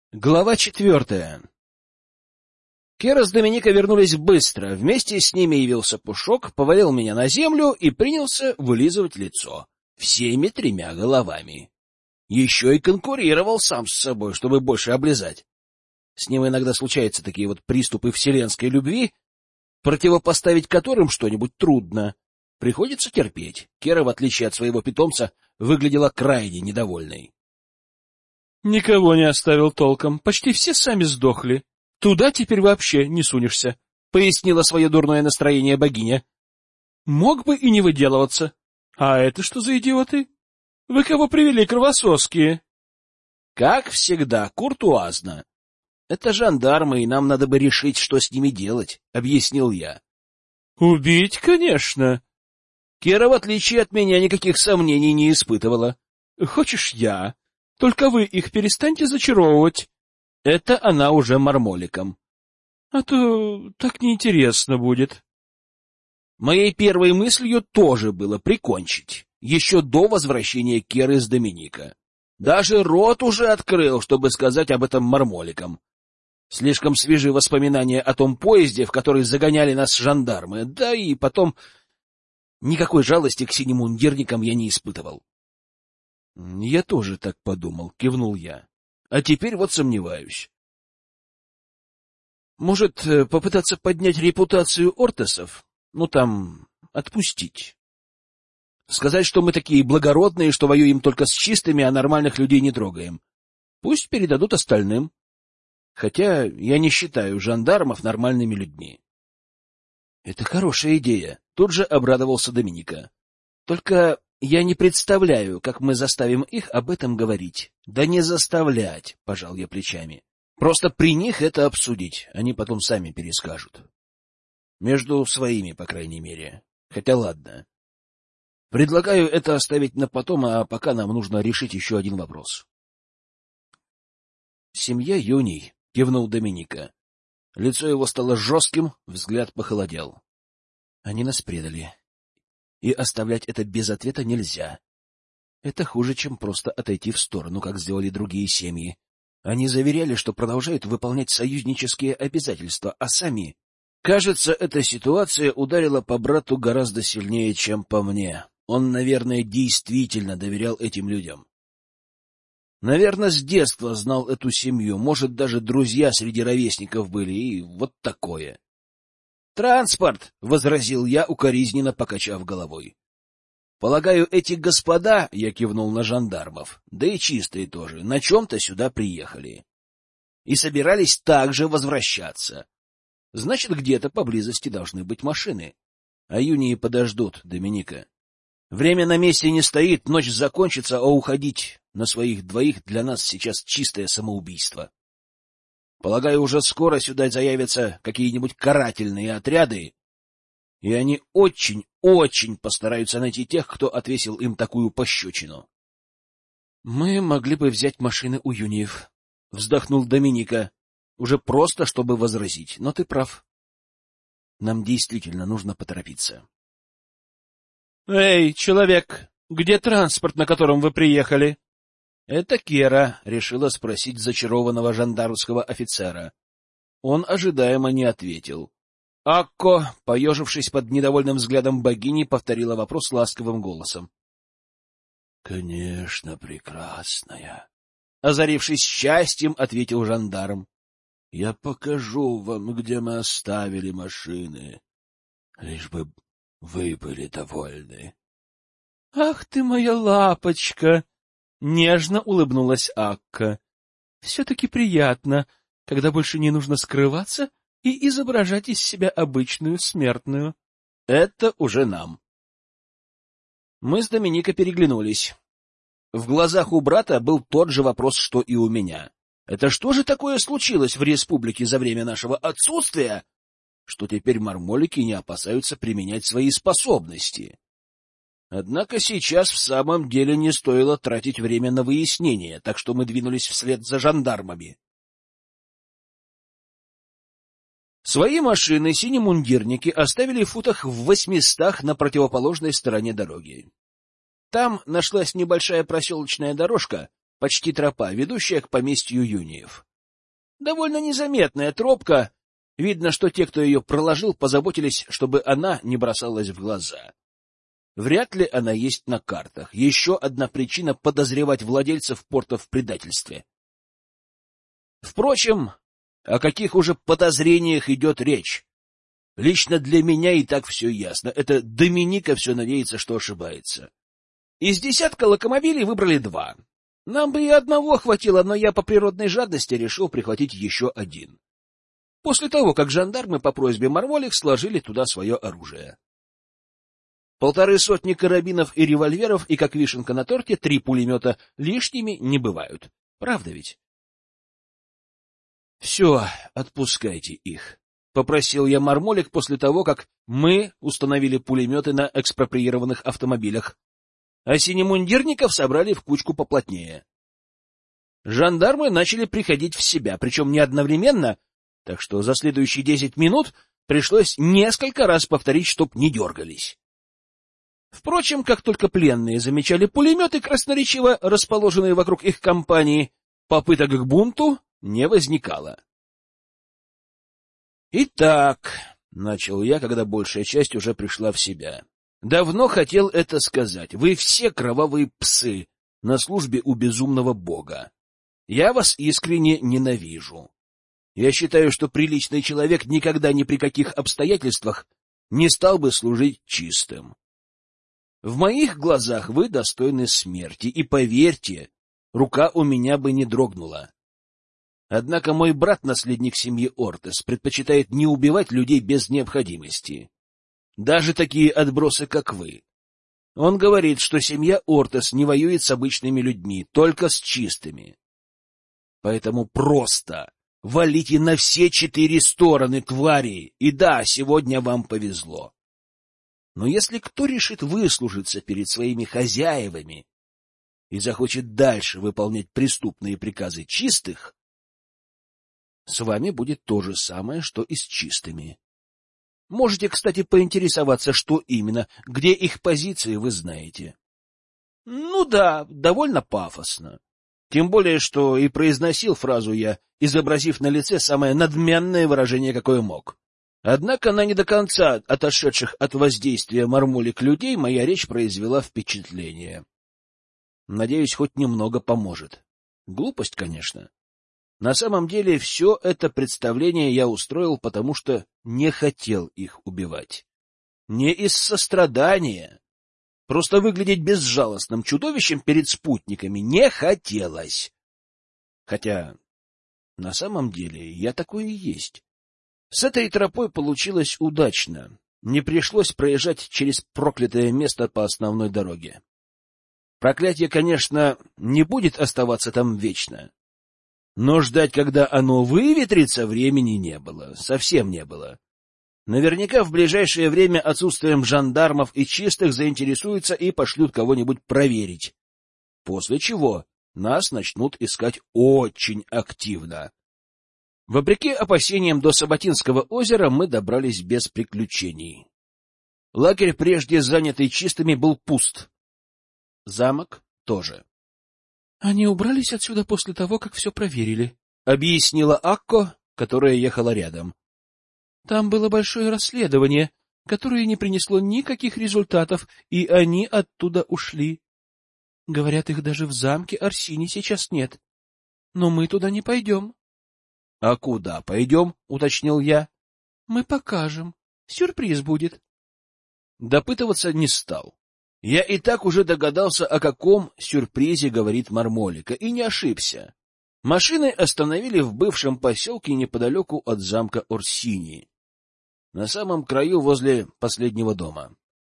Глава 4. Кера с Доминика вернулись быстро. Вместе с ними явился Пушок, повалил меня на землю и принялся вылизывать лицо всеми 3 головами. Еще и конкурировал сам с собой, чтобы больше облизать. С ним иногда случаются такие вот приступы вселенской любви, противопоставить которым что-нибудь трудно. Приходится терпеть. Кера, в отличие от своего питомца, выглядела крайне недовольной. — Никого не оставил толком. Почти все сами сдохли. Туда теперь вообще не сунешься, — пояснила свое дурное настроение богиня. — Мог бы и не выделываться. А это что за идиоты? Вы кого привели, кровосоские? — Как всегда, куртуазно. Это жандармы, и нам надо бы решить, что с ними делать, — объяснил я. — Убить, конечно. Кера, в отличие от меня, никаких сомнений не испытывала. — Хочешь я? Только вы их перестаньте зачаровывать. Это она уже мармоликом. А то так неинтересно будет. Моей первой мыслью тоже было прикончить, еще до возвращения Керы с Доминика. Даже рот уже открыл, чтобы сказать об этом мармоликам. Слишком свежи воспоминания о том поезде, в который загоняли нас жандармы, да и потом никакой жалости к синемундирникам я не испытывал. — Я тоже так подумал, — кивнул я. — А теперь вот сомневаюсь. Может, попытаться поднять репутацию Ортесов? Ну, там, отпустить. Сказать, что мы такие благородные, что воюем только с чистыми, а нормальных людей не трогаем. Пусть передадут остальным. Хотя я не считаю жандармов нормальными людьми. — Это хорошая идея, — тут же обрадовался Доминика. — Только я не представляю, как мы заставим их об этом говорить. — Да не заставлять, — пожал я плечами. Просто при них это обсудить, они потом сами перескажут. Между своими, по крайней мере. Хотя ладно. Предлагаю это оставить на потом, а пока нам нужно решить еще один вопрос. — Семья Юний, — кивнул Доминика. Лицо его стало жестким, взгляд похолодел. Они нас предали. И оставлять это без ответа нельзя. Это хуже, чем просто отойти в сторону, как сделали другие семьи. Они заверяли, что продолжают выполнять союзнические обязательства, а сами... Кажется, эта ситуация ударила по брату гораздо сильнее, чем по мне. Он, наверное, действительно доверял этим людям. Наверное, с детства знал эту семью, может, даже друзья среди ровесников были, и вот такое. «Транспорт!» — возразил я, укоризненно покачав головой. «Полагаю, эти господа, — я кивнул на жандармов, да и чистые тоже, на чем-то сюда приехали. И собирались также возвращаться. Значит, где-то поблизости должны быть машины. А юнии подождут, Доминика. Время на месте не стоит, ночь закончится, а уходить на своих двоих для нас сейчас чистое самоубийство. Полагаю, уже скоро сюда заявятся какие-нибудь карательные отряды, и они очень постараются найти тех, кто отвесил им такую пощечину. — Мы могли бы взять машины у юниев, — вздохнул Доминика, уже просто, чтобы возразить, но ты прав. Нам действительно нужно поторопиться. — Эй, человек, где транспорт, на котором вы приехали? Это Кера решила спросить зачарованного жандармского офицера. Он ожидаемо не ответил. Акко, поежившись под недовольным взглядом богини, повторила вопрос ласковым голосом. — Конечно, прекрасная. Озарившись счастьем, ответил жандарм. — Я покажу вам, где мы оставили машины, лишь бы вы были довольны. — Ах ты моя лапочка! — нежно улыбнулась Акка. — Все-таки приятно, когда больше не нужно скрываться и изображать из себя обычную смертную. Это уже нам. Мы с Доминика переглянулись. В глазах у брата был тот же вопрос, что и у меня. Это что же такое случилось в республике за время нашего отсутствия, что теперь мармолики не опасаются применять свои способности? Однако сейчас в самом деле не стоило тратить время на выяснение, так что мы двинулись вслед за жандармами. Свои машины синемундирники оставили в футах в 800 на противоположной стороне дороги. Там нашлась небольшая проселочная дорожка, почти тропа, ведущая к поместью юниев. Довольно незаметная тропка. Видно, что те, кто ее проложил, позаботились, чтобы она не бросалась в глаза. Вряд ли она есть на картах. Еще одна причина подозревать владельцев порта в предательстве. Впрочем, о каких уже подозрениях идет речь? Лично для меня и так все ясно. Это Доминика все надеется, что ошибается. Из десятка локомобилей выбрали 2. Нам бы и одного хватило, но я по природной жадности решил прихватить еще один. После того, как жандармы по просьбе Мармолик сложили туда свое оружие. 150 карабинов и револьверов, и, как вишенка на торте, 3 пулемета лишними не бывают. Правда ведь? — Все, отпускайте их, — попросил я Мармолик после того, как мы установили пулеметы на экспроприированных автомобилях, а синемундирников собрали в кучку поплотнее. Жандармы начали приходить в себя, причем не одновременно, так что за следующие 10 минут пришлось несколько раз повторить, чтоб не дергались. Впрочем, как только пленные замечали пулеметы, красноречиво расположенные вокруг их компании, попыток к бунту не возникало. «Итак», — начал я, когда большая часть уже пришла в себя, — «давно хотел это сказать. Вы все кровавые псы на службе у безумного бога. Я вас искренне ненавижу. Я считаю, что приличный человек никогда ни при каких обстоятельствах не стал бы служить чистым. В моих глазах вы достойны смерти, и, поверьте, рука у меня бы не дрогнула. Однако мой брат, наследник семьи Ортес, предпочитает не убивать людей без необходимости. Даже такие отбросы, как вы. Он говорит, что семья Ортес не воюет с обычными людьми, только с чистыми. Поэтому просто валите на все 4 стороны, твари, и да, сегодня вам повезло. Но если кто решит выслужиться перед своими хозяевами и захочет дальше выполнять преступные приказы чистых, с вами будет то же самое, что и с чистыми. Можете, кстати, поинтересоваться, что именно, где их позиции, вы знаете. Ну да, довольно пафосно. Тем более, что и произносил фразу я, изобразив на лице самое надменное выражение, какое мог. Однако на не до конца отошедших от воздействия Мармолик людей моя речь произвела впечатление. Надеюсь, хоть немного поможет. Глупость, конечно. На самом деле, все это представление я устроил, потому что не хотел их убивать. Не из сострадания. Просто выглядеть безжалостным чудовищем перед спутниками не хотелось. Хотя, на самом деле, я такой и есть. С этой тропой получилось удачно. Не пришлось проезжать через проклятое место по основной дороге. Проклятие, конечно, не будет оставаться там вечно. Но ждать, когда оно выветрится, времени не было. Совсем не было. Наверняка в ближайшее время отсутствием жандармов и чистых заинтересуются и пошлют кого-нибудь проверить. После чего нас начнут искать очень активно. Вопреки опасениям до Саботинского озера мы добрались без приключений. Лагерь, прежде занятый чистыми, был пуст. Замок тоже. — Они убрались отсюда после того, как все проверили, — объяснила Акко, которая ехала рядом. — Там было большое расследование, которое не принесло никаких результатов, и они оттуда ушли. Говорят, их даже в замке Арсини сейчас нет. Но мы туда не пойдем. — А куда пойдем? — уточнил я. — Мы покажем. Сюрприз будет. Допытываться не стал. Я и так уже догадался, о каком сюрпризе говорит Мармолика, и не ошибся. Машины остановили в бывшем поселке неподалеку от замка Орсини, на самом краю возле последнего дома.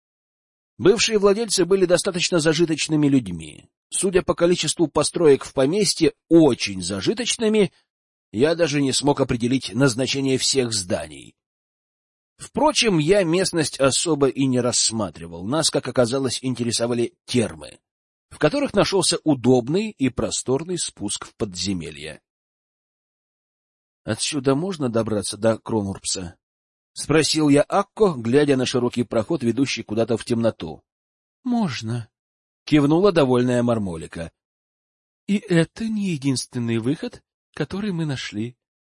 Бывшие владельцы были достаточно зажиточными людьми. Судя по количеству построек в поместье, очень зажиточными, я даже не смог определить назначение всех зданий. Впрочем, я местность особо и не рассматривал. Нас, как оказалось, интересовали термы, в которых нашелся удобный и просторный спуск в подземелье. — Отсюда можно добраться до Кронурпса? — спросил я Акко, глядя на широкий проход, ведущий куда-то в темноту. — Можно, — кивнула довольная Мармолика. — И это не единственный выход, который мы нашли.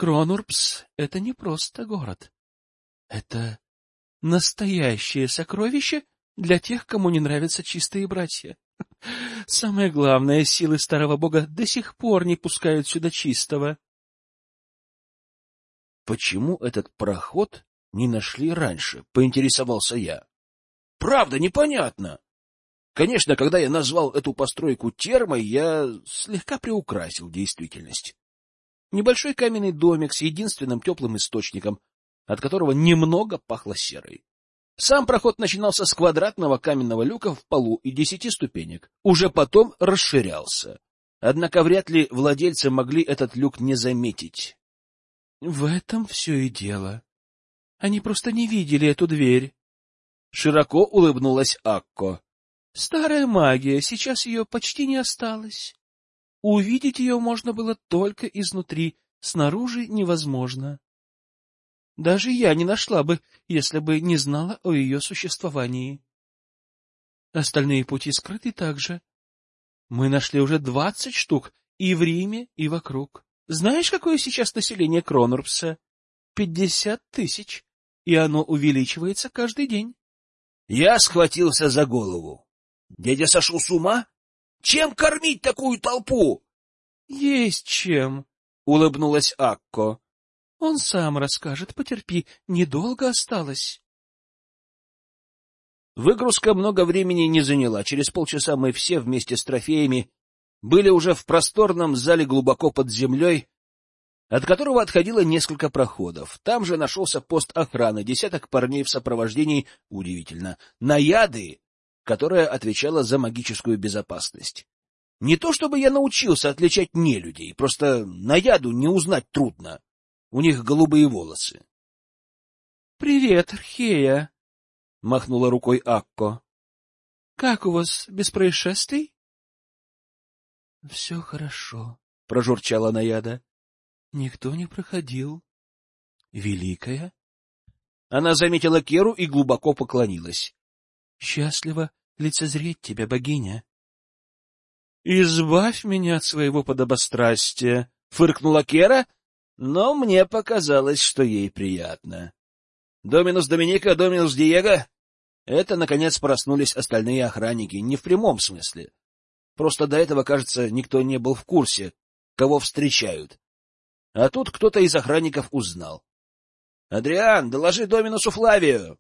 Кронурбс — это не просто город. Это настоящее сокровище для тех, кому не нравятся чистые братья. Самое главное, силы старого бога до сих пор не пускают сюда чистого. Почему этот проход не нашли раньше? Поинтересовался я. Правда, непонятно. Конечно, когда я назвал эту постройку термой, я слегка приукрасил действительность. Небольшой каменный домик с единственным теплым источником, от которого немного пахло серой. Сам проход начинался с квадратного каменного люка в полу и 10 ступенек. Уже потом расширялся. Однако вряд ли владельцы могли этот люк не заметить. В этом все и дело. Они просто не видели эту дверь. Широко улыбнулась Акко. Старая магия, сейчас ее почти не осталось. Увидеть ее можно было только изнутри, снаружи невозможно. Даже я не нашла бы, если бы не знала о ее существовании. Остальные пути скрыты также. Мы нашли уже 20 штук и в Риме, и вокруг. Знаешь, какое сейчас население Кронурбса? 50 тысяч, и оно увеличивается каждый день. Я схватился за голову. Дядя сошел с ума? Чем кормить такую толпу? — Есть чем, — улыбнулась Акко. — Он сам расскажет, потерпи, недолго осталось. Выгрузка много времени не заняла. Через полчаса мы все вместе с трофеями были уже в просторном зале глубоко под землей, от которого отходило несколько проходов. Там же нашелся пост охраны, 10 парней в сопровождении, удивительно, наяды, которая отвечала за магическую безопасность. Не то чтобы я научился отличать нелюдей, просто наяду не узнать трудно. У них голубые волосы. — Привет, Архея! — махнула рукой Акко. — Как у вас, без происшествий? — Все хорошо, — прожурчала наяда. — Никто не проходил. — Великая? Она заметила Керу и глубоко поклонилась. — Счастливо лицезреть тебя, богиня. — Избавь меня от своего подобострастия, — фыркнула Кера, но мне показалось, что ей приятно. Доминус Доминика, Доминус Диего — это, наконец, проснулись остальные охранники, не в прямом смысле. Просто до этого, кажется, никто не был в курсе, кого встречают. А тут кто-то из охранников узнал. — Адриан, доложи Доминусу Флавию!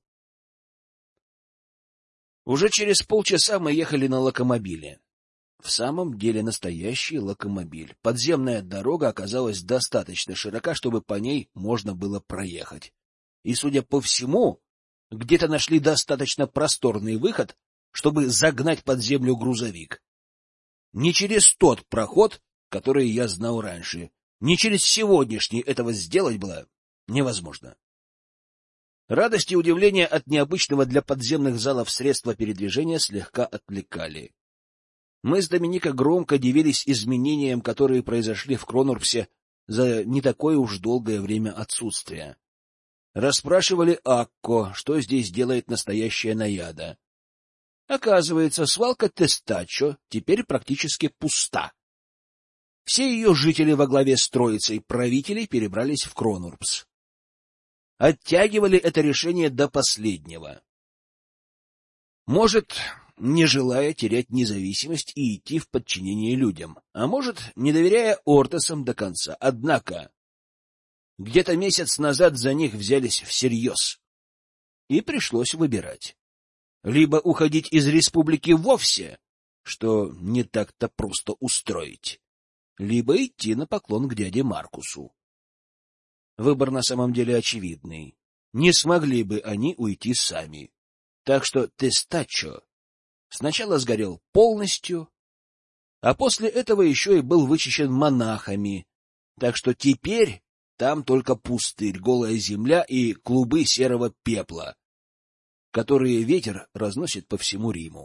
Уже через полчаса мы ехали на локомобиле. В самом деле настоящий локомобиль. Подземная дорога оказалась достаточно широка, чтобы по ней можно было проехать. И, судя по всему, где-то нашли достаточно просторный выход, чтобы загнать под землю грузовик. Не через тот проход, который я знал раньше, не через сегодняшний этого сделать было невозможно. Радость и удивление от необычного для подземных залов средства передвижения слегка отвлекали. Мы с Доминико громко дивились изменениям, которые произошли в Кронурбсе за не такое уж долгое время отсутствия. Расспрашивали Акко, что здесь делает настоящая наяда. Оказывается, свалка Тестачо теперь практически пуста. Все ее жители во главе с троицей правителей перебрались в Кронурбс. Оттягивали это решение до последнего. Может, не желая терять независимость и идти в подчинение людям, а может, не доверяя Ортесам до конца. Однако где-то месяц назад за них взялись всерьез, и пришлось выбирать. Либо уходить из республики вовсе, что не так-то просто устроить, либо идти на поклон к дяде Маркусу. Выбор на самом деле очевидный. Не смогли бы они уйти сами. Так что Тестачо сначала сгорел полностью, а после этого еще и был вычищен монахами. Так что теперь там только пустырь, голая земля и клубы серого пепла, которые ветер разносит по всему Риму.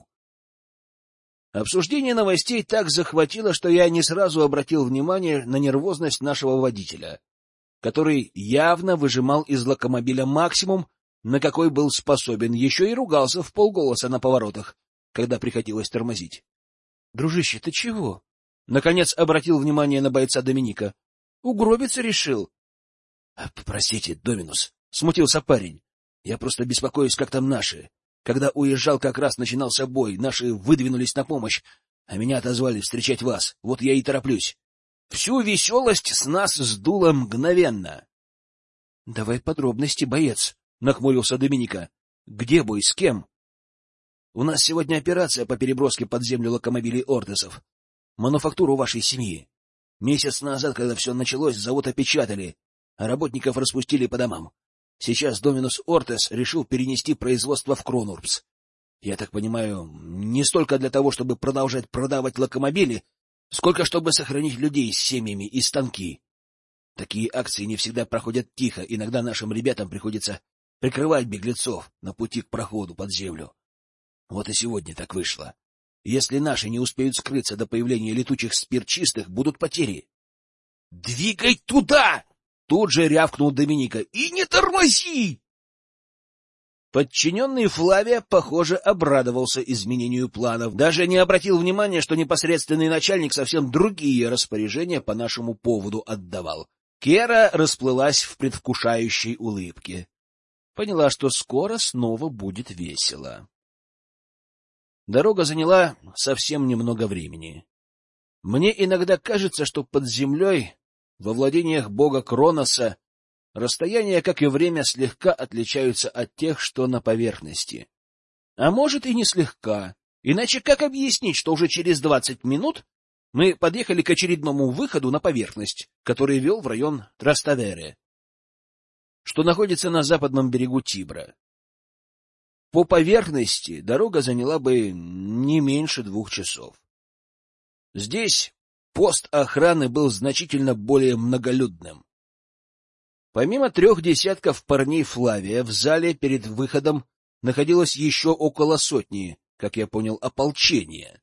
Обсуждение новостей так захватило, что я не сразу обратил внимание на нервозность нашего водителя, который явно выжимал из локомобиля максимум, на какой был способен, еще и ругался вполголоса на поворотах, когда приходилось тормозить. — Дружище, ты чего? — наконец обратил внимание на бойца Доминика. — Угробиться решил? — Простите, Доминус, — смутился парень. — Я просто беспокоюсь, как там наши. Когда уезжал, как раз начинался бой, наши выдвинулись на помощь, а меня отозвали встречать вас. Вот я и тороплюсь. Всю веселость с нас сдуло мгновенно. — Давай подробности, боец, — нахмурился Доминика. — Где бой, с кем? — У нас сегодня операция по переброске под землю локомобилей Ортесов. Мануфактуру вашей семьи. Месяц назад, когда все началось, завод опечатали, а работников распустили по домам. Сейчас Доминус Ортес решил перенести производство в Кронурбс. Я так понимаю, не столько для того, чтобы продолжать продавать локомобили, сколько чтобы сохранить людей с семьями и станки. Такие акции не всегда проходят тихо, иногда нашим ребятам приходится прикрывать беглецов на пути к проходу под землю. Вот и сегодня так вышло. Если наши не успеют скрыться до появления летучих спирчистых, будут потери. — Двигай туда! — тут же рявкнул Доминика. — И не тормози! Подчиненный Флавия, похоже, обрадовался изменению планов, даже не обратил внимания, что непосредственный начальник совсем другие распоряжения по нашему поводу отдавал. Кера расплылась в предвкушающей улыбке. Поняла, что скоро снова будет весело. Дорога заняла совсем немного времени. Мне иногда кажется, что под землей, во владениях бога Кроноса, расстояния, как и время, слегка отличаются от тех, что на поверхности. А может и не слегка. Иначе как объяснить, что уже через 20 минут мы подъехали к очередному выходу на поверхность, который вел в район Траставере, что находится на западном берегу Тибра. По поверхности дорога заняла бы не меньше 2 часов. Здесь пост охраны был значительно более многолюдным. Помимо 3 десятков парней Флавия, в зале перед выходом находилось еще около 100, как я понял, ополчения.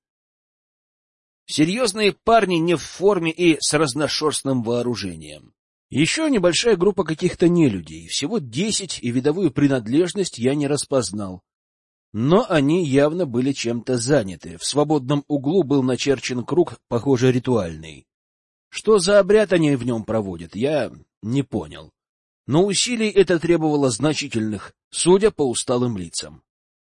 Серьезные парни не в форме и с разношерстным вооружением. Еще небольшая группа каких-то нелюдей, всего 10, и видовую принадлежность я не распознал. Но они явно были чем-то заняты. В свободном углу был начерчен круг, похоже, ритуальный. Что за обряд они в нем проводят, я не понял. Но усилий это требовало значительных, судя по усталым лицам.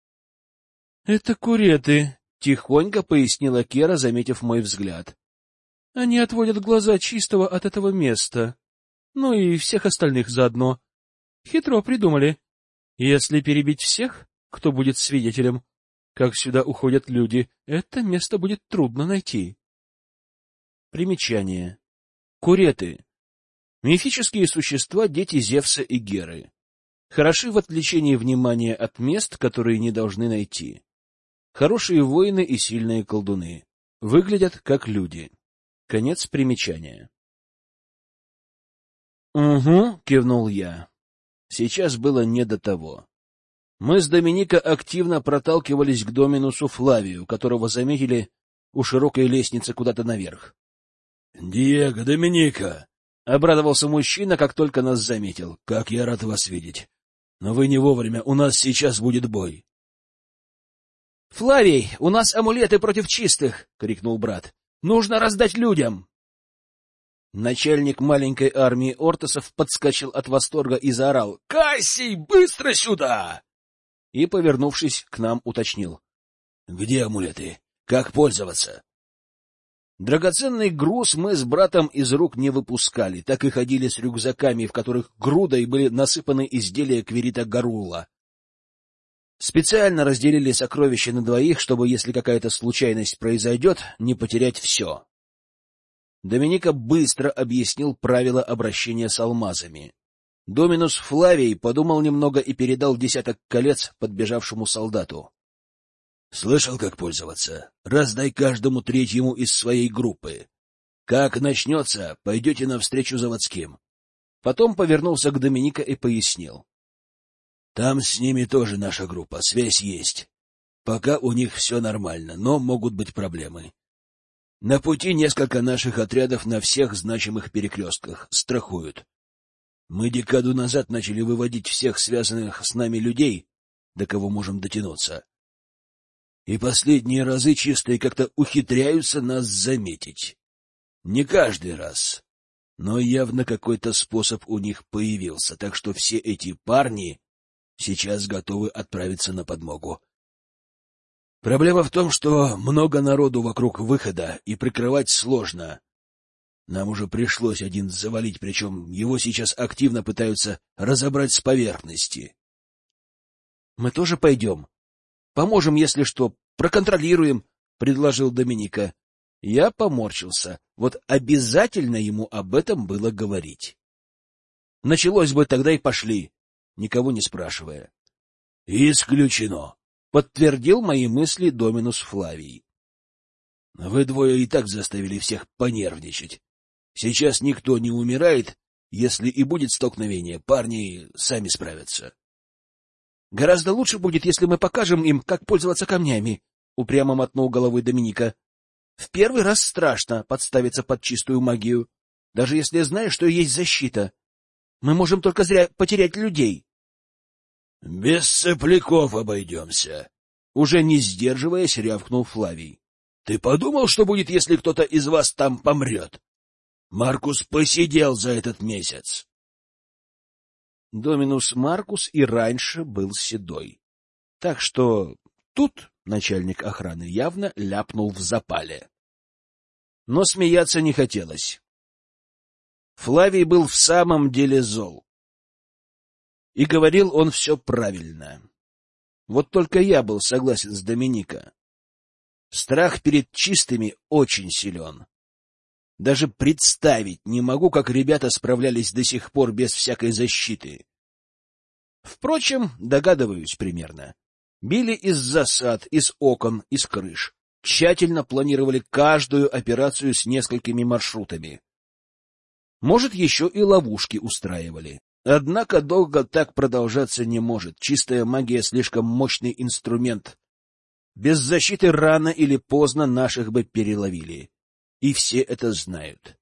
— Это куреты, — тихонько пояснила Кера, заметив мой взгляд. — Они отводят глаза чистого от этого места. Ну и всех остальных заодно. Хитро придумали. Если перебить всех, кто будет свидетелем, как сюда уходят люди, это место будет трудно найти. Примечание. Куреты. Мифические существа, дети Зевса и Геры. Хороши в отвлечении внимания от мест, которые не должны найти. Хорошие воины и сильные колдуны. Выглядят как люди. Конец примечания. — Угу, — кивнул я. Сейчас было не до того. Мы с Доминика активно проталкивались к Доминусу Флавию, которого заметили у широкой лестницы куда-то наверх. — Диего, Доминика! — обрадовался мужчина, как только нас заметил. — Как я рад вас видеть! Но вы не вовремя, у нас сейчас будет бой. — Флавий, у нас амулеты против чистых! — крикнул брат. — Нужно раздать людям! Начальник маленькой армии Ортесов подскочил от восторга и заорал: — Кассий, быстро сюда! И, повернувшись к нам, уточнил: — Где амулеты? Как пользоваться? Драгоценный груз мы с братом из рук не выпускали, так и ходили с рюкзаками, в которых грудой были насыпаны изделия Квирита Гарула. Специально разделили сокровища на 2, чтобы, если какая-то случайность произойдет, не потерять все. Доминика быстро объяснил правила обращения с алмазами. Доминус Флавий подумал немного и передал 10 колец подбежавшему солдату. — Слышал, как пользоваться? Раздай каждому 3-му из своей группы. Как начнется, пойдете навстречу заводским. Потом повернулся к Доминика и пояснил: — Там с ними тоже наша группа, связь есть. Пока у них все нормально, но могут быть проблемы. На пути несколько наших отрядов на всех значимых перекрестках страхуют. Мы декаду назад начали выводить всех связанных с нами людей, до кого можем дотянуться. И последние разы чистые как-то ухитряются нас заметить. Не каждый раз, Но явно какой-то способ у них появился, так что все эти парни сейчас готовы отправиться на подмогу. Проблема в том, что много народу вокруг выхода, и прикрывать сложно. Нам уже пришлось один завалить, причем его сейчас активно пытаются разобрать с поверхности. — Мы тоже пойдем. Поможем, если что, проконтролируем, — предложил Доминика. Я поморщился. Вот обязательно ему об этом было говорить. Началось бы, тогда и пошли, никого не спрашивая. — Исключено, — подтвердил мои мысли Доминус Флавий. — Вы двое и так заставили всех понервничать. Сейчас никто не умирает, если и будет столкновение, парни сами справятся. — Гораздо лучше будет, если мы покажем им, как пользоваться камнями, — упрямо мотнул головой Доминика. — В первый раз страшно подставиться под чистую магию, даже если знаешь, что есть защита. Мы можем только зря потерять людей. — Без сопляков обойдемся, — уже не сдерживаясь, рявкнул Флавий. — Ты подумал, что будет, если кто-то из вас там помрет? Маркус посидел за этот месяц. Доминус Маркус и раньше был седой, так что тут начальник охраны явно ляпнул в запале. Но смеяться не хотелось. Флавий был в самом деле зол. И говорил он все правильно. Вот только я был согласен с Доминика. Страх перед чистыми очень силен. Даже представить не могу, как ребята справлялись до сих пор без всякой защиты. Впрочем, догадываюсь примерно. Били из засад, из окон, из крыш. Тщательно планировали каждую операцию с несколькими маршрутами. Может, еще и ловушки устраивали. Однако долго так продолжаться не может. Чистая магия — слишком мощный инструмент. Без защиты рано или поздно наших бы переловили. И все это знают.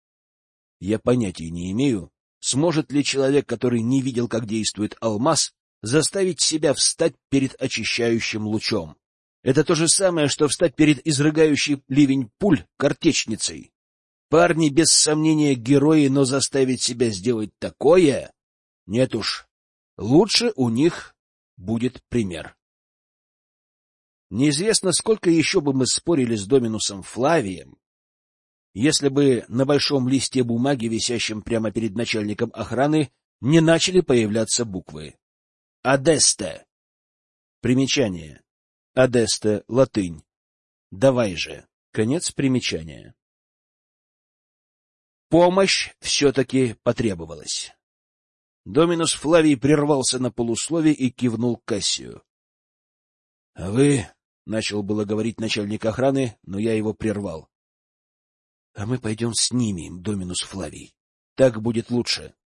Я понятия не имею, сможет ли человек, который не видел, как действует алмаз, заставить себя встать перед очищающим лучом. Это то же самое, что встать перед изрыгающей ливень пуль картечницей. Парни, без сомнения, герои, но заставить себя сделать такое? Нет уж. Лучше у них будет пример. Неизвестно, сколько еще бы мы спорили с Доминусом Флавием, если бы на большом листе бумаги, висящем прямо перед начальником охраны, не начали появляться буквы. «Адесте». Примечание. «Адесте» — латынь. «Давай же». Конец примечания. Помощь все-таки потребовалась. Доминус Флавий прервался на полуслове и кивнул Кассию. — А вы... — начал было говорить начальник охраны, но я его прервал. — А мы пойдем с ними, Доминус Флавий. Так будет лучше.